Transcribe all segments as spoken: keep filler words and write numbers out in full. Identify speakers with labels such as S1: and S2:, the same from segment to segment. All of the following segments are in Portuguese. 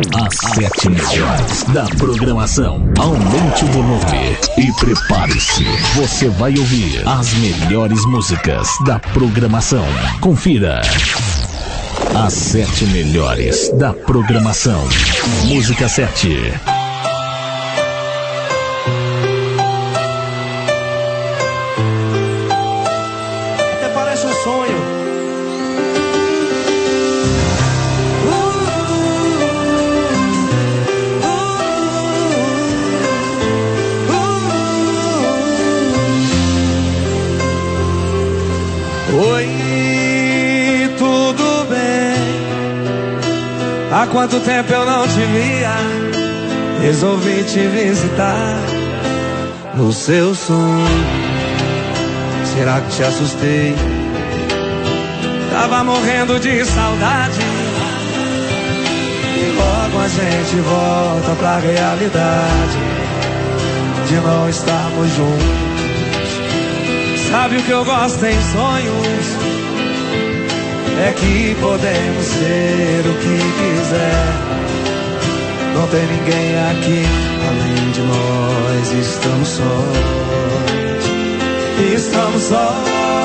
S1: As sete melhores da programação. Aumente o volume e prepare-se. Você vai ouvir as melhores músicas da programação. Confira. As sete melhores da programação. Música sete.
S2: Até parece um sonho. Oi, tudo bem? Há quanto tempo eu não te via? Resolvi te visitar no seu sonho. Será que te assustei? Tava morrendo de saudade. E logo a gente volta pra realidade de não estarmos juntos. Sabe o que eu gosto em sonhos? É que podemos ser o que quiser. Não tem ninguém aqui além de nós. Estamos sós. Estamos sós.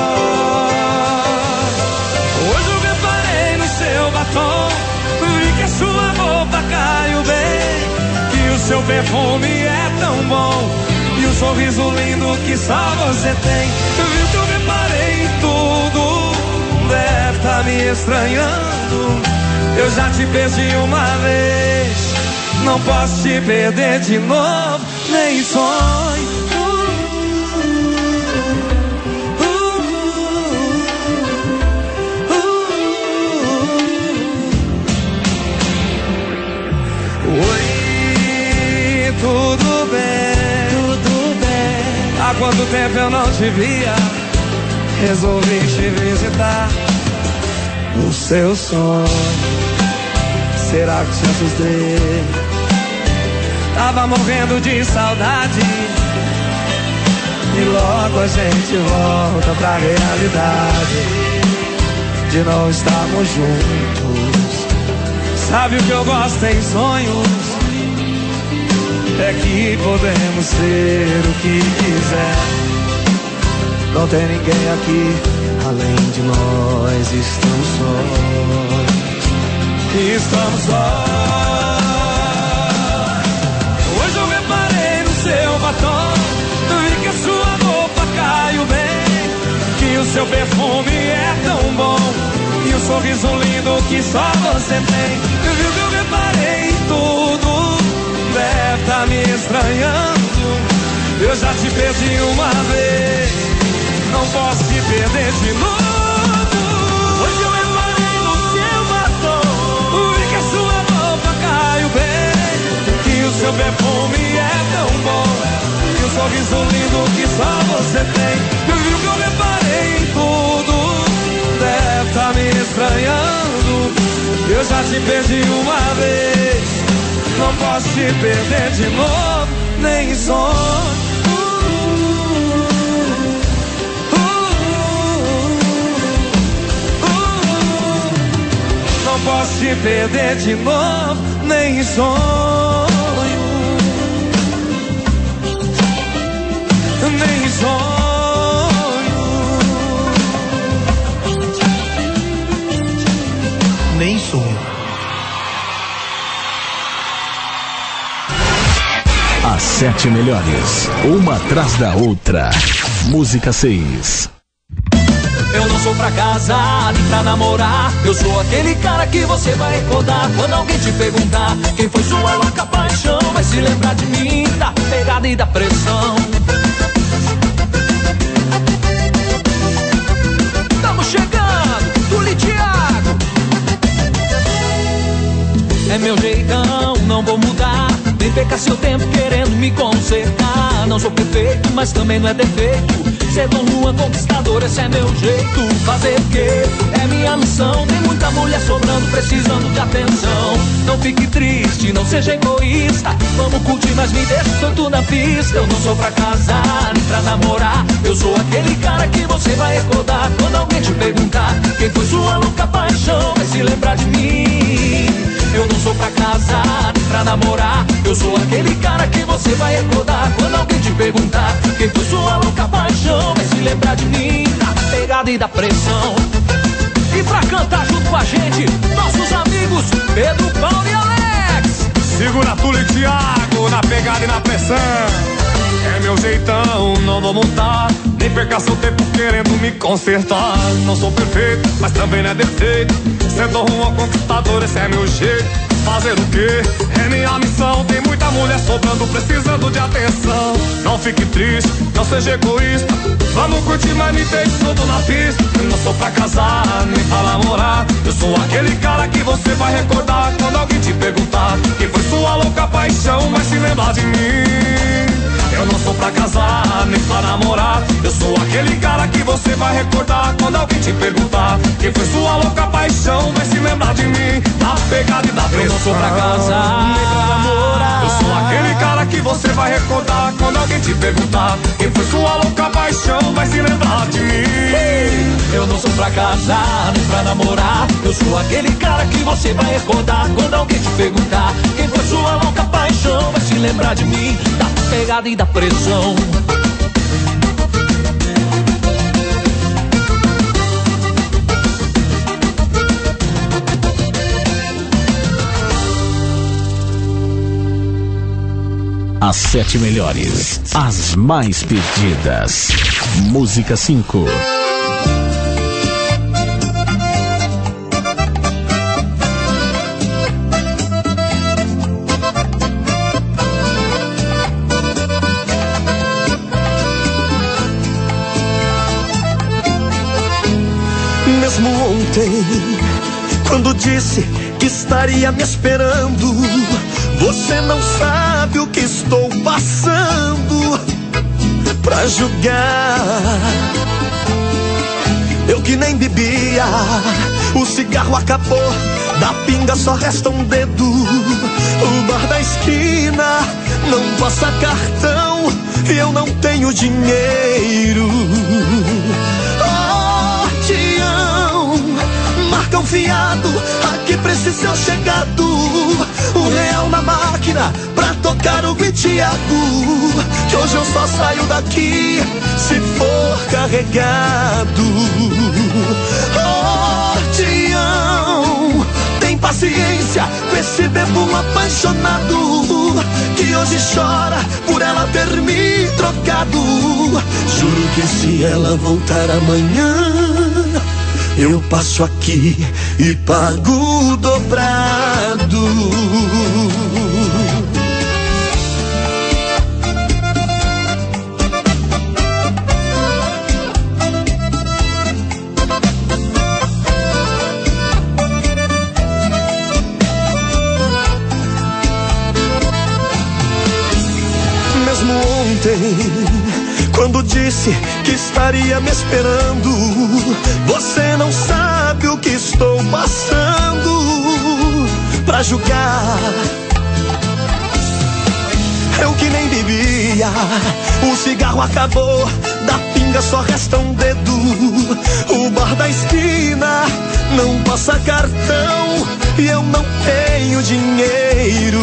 S2: Hoje eu reparei no seu batom. Vi que a sua roupa caiu bem. Que o seu perfume é tão bom. E o sorriso lindo que só você tem. Viu que eu reparei em tudo. Deve tá me estranhando. Eu já te perdi uma vez. Não posso te perder de novo. Nem sonho. Oi, tudo bem? Há quanto tempo eu não te via? Resolvi te visitar no seu sonho. Será que te assustei? Tava morrendo de saudade. E logo a gente volta pra realidade de não estarmos juntos. Sabe o que eu gosto em sonhos? É que podemos ser o que quiser. Não tem ninguém aqui além de nós. Estamos sós. Estamos sós. Hoje eu reparei no seu batom. Vi que a sua roupa caiu bem. Que o seu perfume é tão bom. E o sorriso lindo que só você tem. Viu que eu reparei em tudo. Deve tá me estranhando. Eu já te perdi uma vez. Não posso te perder de novo. Hoje eu reparei no seu batom. Vi que a sua roupa caiu bem. Que o seu perfume é tão bom. E o sorriso lindo que só você tem. Viu que eu reparei em tudo. Deve tá me estranhando. Eu já te perdi uma vez. Não posso te perder de novo, nem sonho. Não posso te perder de novo, nem sonho. Nem sonho.
S3: Nem sonho.
S1: As sete melhores, uma atrás da outra. Música seis.
S4: Eu não sou pra casar, nem pra namorar. Eu sou aquele cara que você vai recordar. Quando alguém te perguntar quem foi sua louca paixão, vai se lembrar de mim, da pegada e da pressão. Estamos chegando, Tuli Thiago. É meu jeitão, não vou mudar. Nem perca seu tempo querendo me consertar. Não sou perfeito, mas também não é defeito. Ser Dom Juan conquistador, esse é meu jeito. Fazer o quê? É minha missão. Tem muita mulher sobrando, precisando de atenção. Não fique triste, não seja egoísta. Vamos curtir, mas me deixa solto na pista. Eu não sou pra casar, nem pra namorar. Eu sou aquele cara que você vai recordar. Quando alguém te perguntar quem foi sua louca paixão, vai se lembrar de mim. Eu não sou pra casar, pra namorar. Eu sou aquele cara que você vai recordar quando alguém te perguntar quem foi sua louca paixão. Vai se lembrar de mim, da pegada e da pressão. E pra cantar junto com a gente, nossos amigos Pedro, Paulo e Alex.
S2: Segura Túlio e Thiago na pegada e na pressão. É meu jeitão, não vou montar. Nem perca seu tempo querendo me consertar. Não sou perfeito, mas também não é defeito. Sendo uma conquistadora, esse é meu jeito. Fazer o quê? É minha missão. Tem muita mulher sobrando, precisando de atenção. Não fique triste, não seja egoísta. Vamos curtir, mas me deixe solto na pista. Eu não sou pra casar, nem pra namorar. Eu sou aquele cara que você vai recordar quando alguém te perguntar quem foi sua louca paixão. Vai se lembrar de mim. Eu não sou pra casar, nem pra namorar. Eu sou aquele cara que você vai recordar quando alguém te perguntar quem foi sua louca paixão. Vai se lembrar de mim, da pegada e da pressão.
S4: Eu não sou pra casar, nem pra namorar.
S2: Eu sou aquele cara que você vai recordar quando alguém te perguntar quem foi sua louca paixão. Vai se lembrar de mim.
S4: Eu não sou pra casar, nem pra namorar. Eu sou aquele cara que você vai recordar quando alguém te perguntar quem foi sua louca paixão. Vai se lembrar de mim, da pegada e da pressão.
S1: As sete melhores, as mais pedidas. Música cinco.
S3: Mesmo ontem, quando disse que estaria me esperando, você não sabe o que estou passando pra julgar. Eu que nem bebia, o cigarro acabou, da pinga só resta um dedo. O bar da esquina não passa cartão e eu não tenho dinheiro. Marca um fiado, aqui precisa ser chegado. Um real na máquina pra tocar o Guitiago. Que hoje eu só saio daqui se for carregado. Oh, Tião, tem paciência com esse bebo apaixonado, que hoje chora por ela ter me trocado. Juro que se ela voltar amanhã, eu passo aqui e pago dobrado. Mesmo ontem, quando disse que estaria me esperando, você não sabe o que estou passando pra julgar. Eu que nem bebia, o cigarro acabou, da pinga só resta um dedo. O bar da esquina não passa cartão e eu não tenho dinheiro.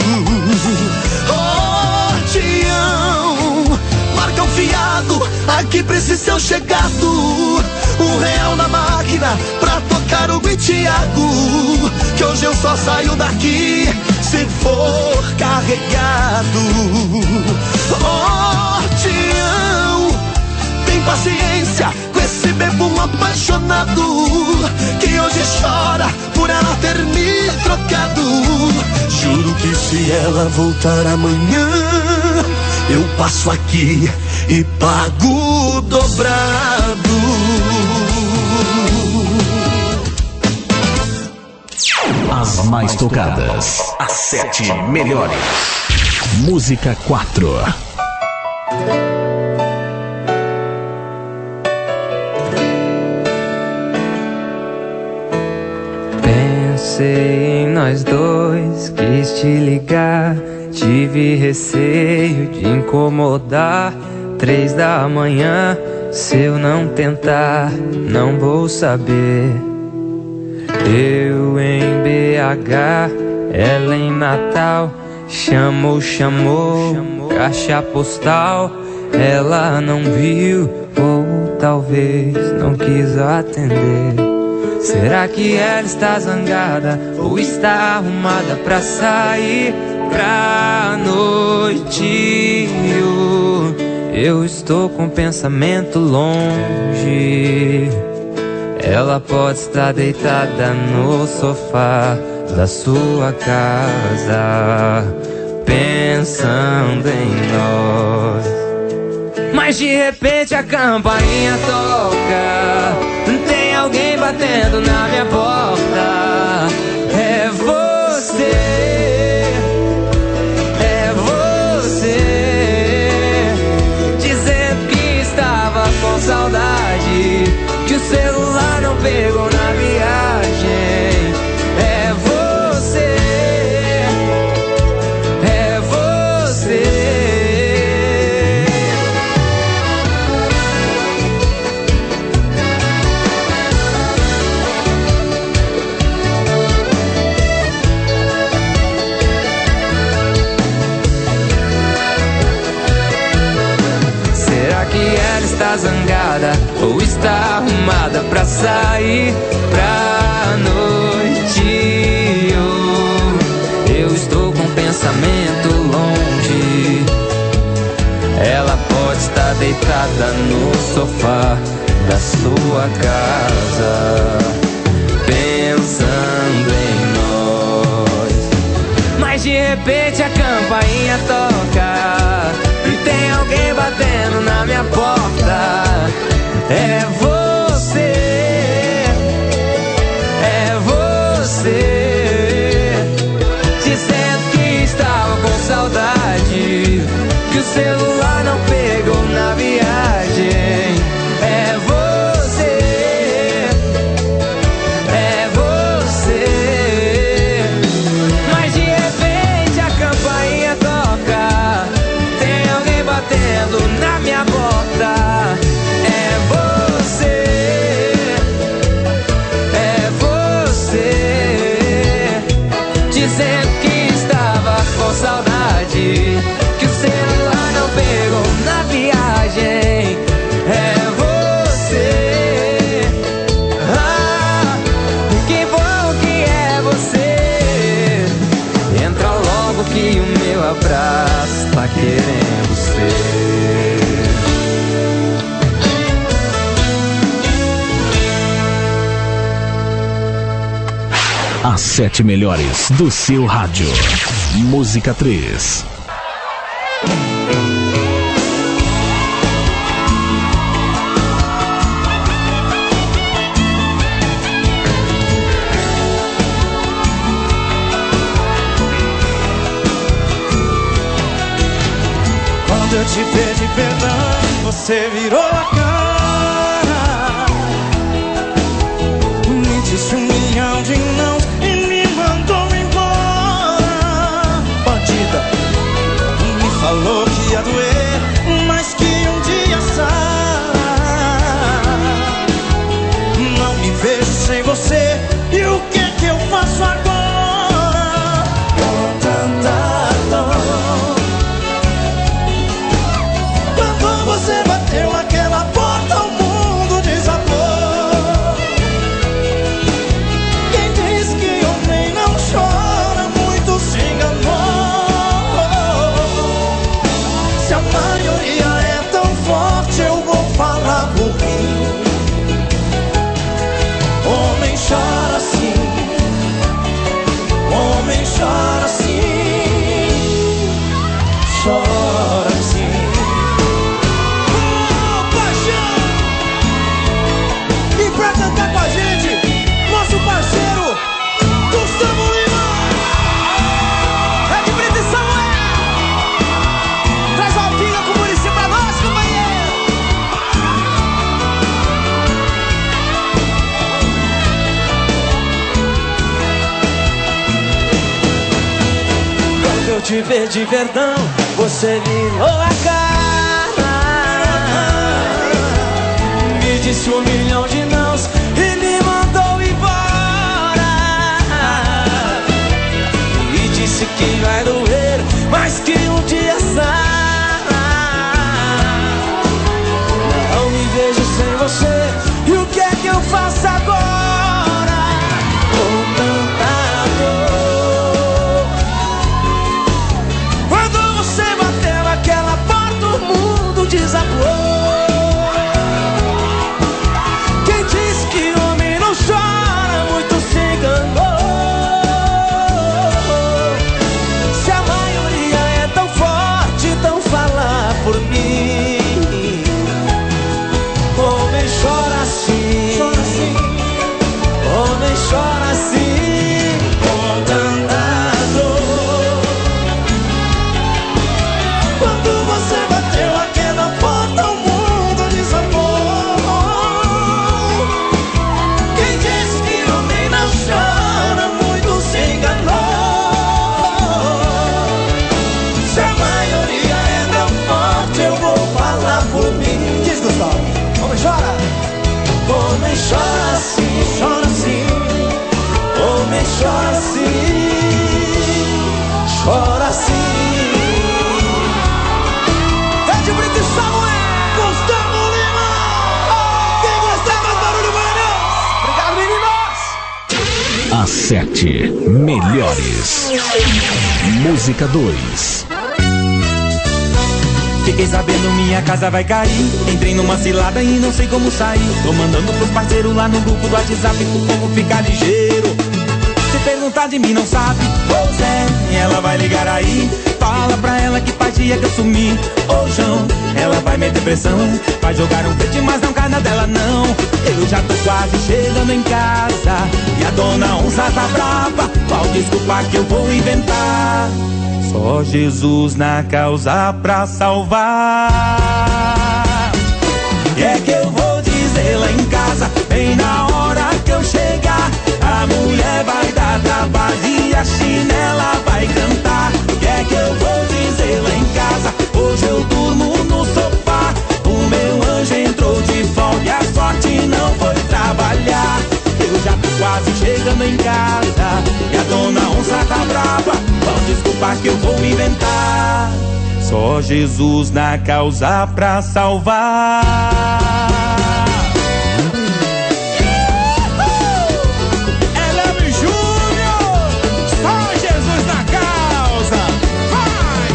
S3: Oh, Tião, marca um fiado, aqui precisa eu chegado. Um real na máquina pra tocar o Guitiago, que hoje eu só saio daqui se for carregado. Oh, Tião, tem paciência com esse bebo apaixonado, que hoje chora por ela ter me trocado. Juro que se ela voltar amanhã, eu passo aqui e pago dobrado.
S1: As mais tocadas, as sete melhores. Música quatro.
S5: Pensei em nós dois, quis te ligar, tive receio de incomodar. Três da manhã, se eu não tentar, não vou saber. Eu em B H, ela em Natal, chamou, chamou, caixa postal, ela não viu ou talvez não quis atender. Será que ela está zangada ou está arrumada pra sair pra noite? Eu estou com o pensamento longe. Ela pode estar deitada no sofá da sua casa, pensando em nós. Mas de repente a campainha toca, tem alguém batendo na minha porta. É você, é você, dizendo que estava com saudade, que o celular não pegou na viagem. É você, é você. Será que ela está zangada ou está arrumada pra sair pra noite? Eu estou com o pensamento longe. Ela pode estar deitada no sofá da sua casa, pensando em nós. Mas de repente a campainha toca e tem alguém batendo na minha porta. É você, é você, dizendo que estava com saudade, que o celular não pegou na viagem. É você, é você. Mas de repente a campainha toca, tem alguém batendo na minha porta. É você, é você, dizendo que estava com saudade, que o celular não pegou na viagem. É você, ah, que bom que é você. Entra logo que o meu abraço tá querendo ser.
S1: As sete melhores do seu rádio. Música três.
S2: Quando eu te pedi perdão, você virou a cara, me disse um milhão de não e me mandou embora. Bandida, me falou que ia doer, mas que um dia sai. Não me vejo sem você, e o que que eu faço agora? Com tanta dor. Quando você bateu aquela porta, o mundo desabou. Quem diz que homem não chora, muito se enganou. Se a maioria é tão forte, eu vou falar por mim. Homem chora assim, homem chora assim, chora assim. E pra cantar com a gente, nosso parceiro Gustavo Lima. É de Brito e Samuel. Traz o Alquinha com o Muricy pra nós, companheiro. Quando eu te pedi perdão, você virou a cara, me disse um milhão de nãos e me mandou embora. E disse que vai doer,
S1: sete melhores. Música dois.
S2: Fiquei sabendo minha casa vai cair. Entrei numa cilada e não sei como sair. Tô mandando pros parceiros lá no grupo do WhatsApp pro povo ficar ligeiro. Se perguntar de mim não sabe, pois é, ela vai ligar aí. Fala pra ela que faz dia que eu sumi. Ô João, ela vai meter pressão. Vai jogar um peixe, mas não cai na dela não. Eu já tô quase chegando em casa e a dona onça tá brava. Qual desculpa que eu vou inventar? Só Jesus na causa pra salvar. E é que eu vou dizer lá em casa, bem na hora que eu chegar, a mulher vai dar trabalho e a chinela vai cantar. E é que eu vou dizer lá em casa, hoje eu durmo no sofá. O meu anjo entrou de folga e a sorte não foi trabalhar. Eu já tô quase chegando em casa e a dona onça tá brava. Qual desculpa que eu vou inventar? Só Jesus na causa pra salvar. Elame Júnior, só Jesus na causa. Vai!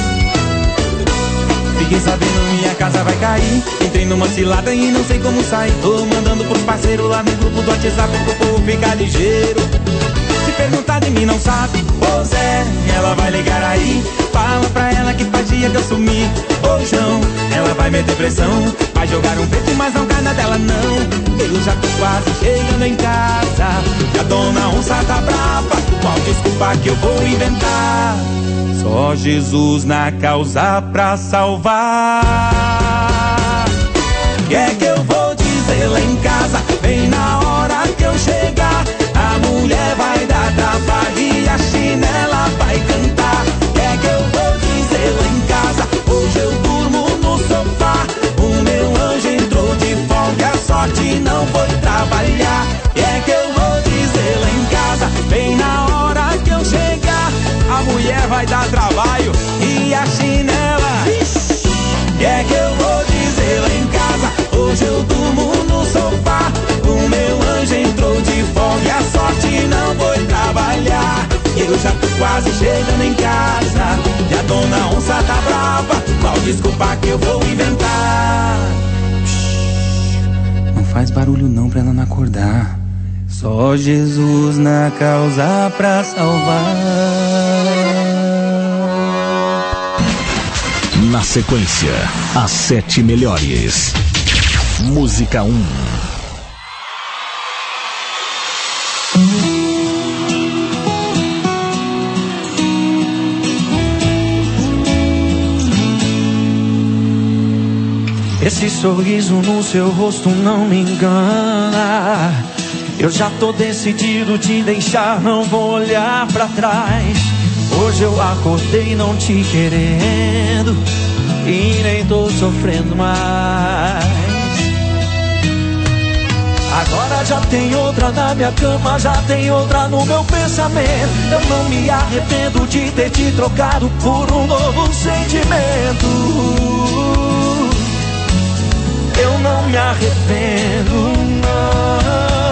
S2: Fiquei sabendo minha casa vai cair. Entrei numa cilada e não sei como sair. Tô mandando pros parceiros lá no grupo do WhatsApp pro povo ficar ligeiro. Se perguntar de mim não sabe, pois é, ela vai ligar aí. Fala pra ela que faz dia que eu sumi. Ô João, ela vai meter pressão. Vai jogar um peixe, mas não cai na dela não. Eu já tô quase chegando em casa e a dona onça tá brava. Qual desculpa que eu vou inventar? Só Jesus na causa pra salvar. E é que eu vou dizer lá em casa, bem na hora que eu chegar, a mulher vai dar trabalho e a chinela vai cantar. É que eu vou dizer lá em casa, hoje eu durmo no sofá. O meu anjo entrou de folga e a sorte não foi trabalhar. É que eu vou dizer lá em casa, bem na hora que eu chegar, a mulher vai dar trabalho e a chinela. É que eu vou dizer lá em casa, hoje eu durmo no sofá. O meu anjo entrou de folga e a sorte não foi trabalhar. Eu já tô quase chegando em casa e a dona onça tá brava. Qual desculpa que eu vou inventar? Não faz barulho não pra ela não acordar. Só Jesus na causa pra salvar.
S1: Na sequência, as sete melhores. Música um.
S3: Esse sorriso no seu rosto não me engana. Eu já tô decidido te deixar, não vou olhar pra trás. Hoje eu acordei não te querendo e nem tô sofrendo mais. Agora já tem outra na minha cama, já tem outra no meu pensamento. Eu não me arrependo de ter te trocado por um novo sentimento. Eu não me arrependo, não.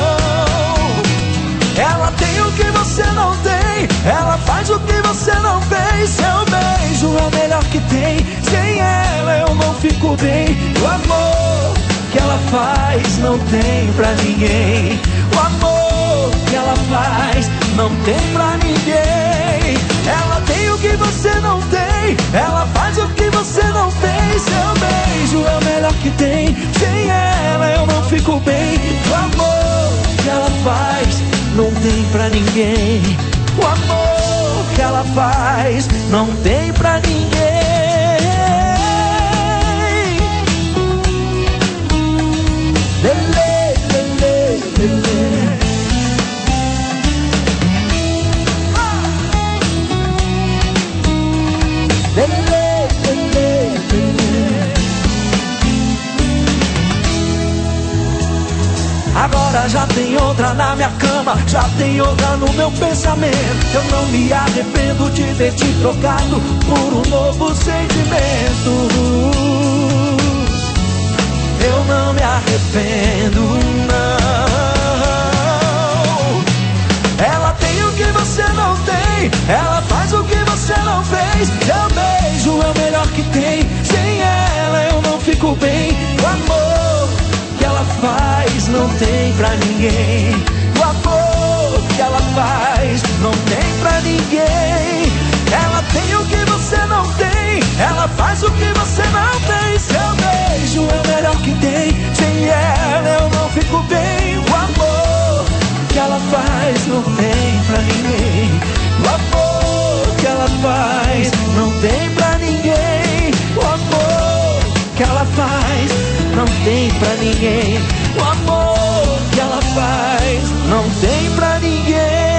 S3: Ela tem o que você não tem, ela faz o que você não fez. Seu beijo é o melhor que tem, sem ela eu não fico bem. O amor que ela faz não tem pra ninguém. O amor que ela faz não tem pra ninguém. Ela tem o que você não tem, ela faz o que você não fez. Seu beijo é o melhor que tem, sem ela eu não fico bem. O amor que ela faz não tem pra ninguém. O amor que ela faz não tem pra ninguém. Lelê, lelê, lelê. Lelê, lelê, lelê. Agora já tem outra na minha cama, já tem outra no meu pensamento. Eu não me arrependo de ter te trocado por um novo sentimento. Eu não me arrependo, não. você não tem. Ela faz o que você não fez. Seu beijo é o melhor que tem. Sem ela eu não fico bem. O amor que ela faz não tem pra ninguém. O amor que ela faz não tem pra ninguém. Ela tem o que você não tem. Ela faz o que você não tem. Seu beijo é o melhor que tem. Sem ela eu não fico bem. O amor que ela faz não tem pra ninguém. O amor que ela faz não tem pra ninguém. O amor que ela faz não tem pra ninguém. O amor que ela faz não tem pra ninguém.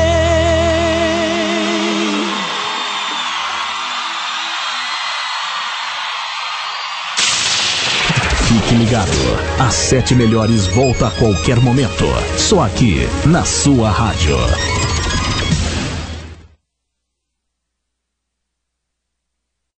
S1: Fique ligado, as sete melhores volta a qualquer momento, só aqui na sua rádio.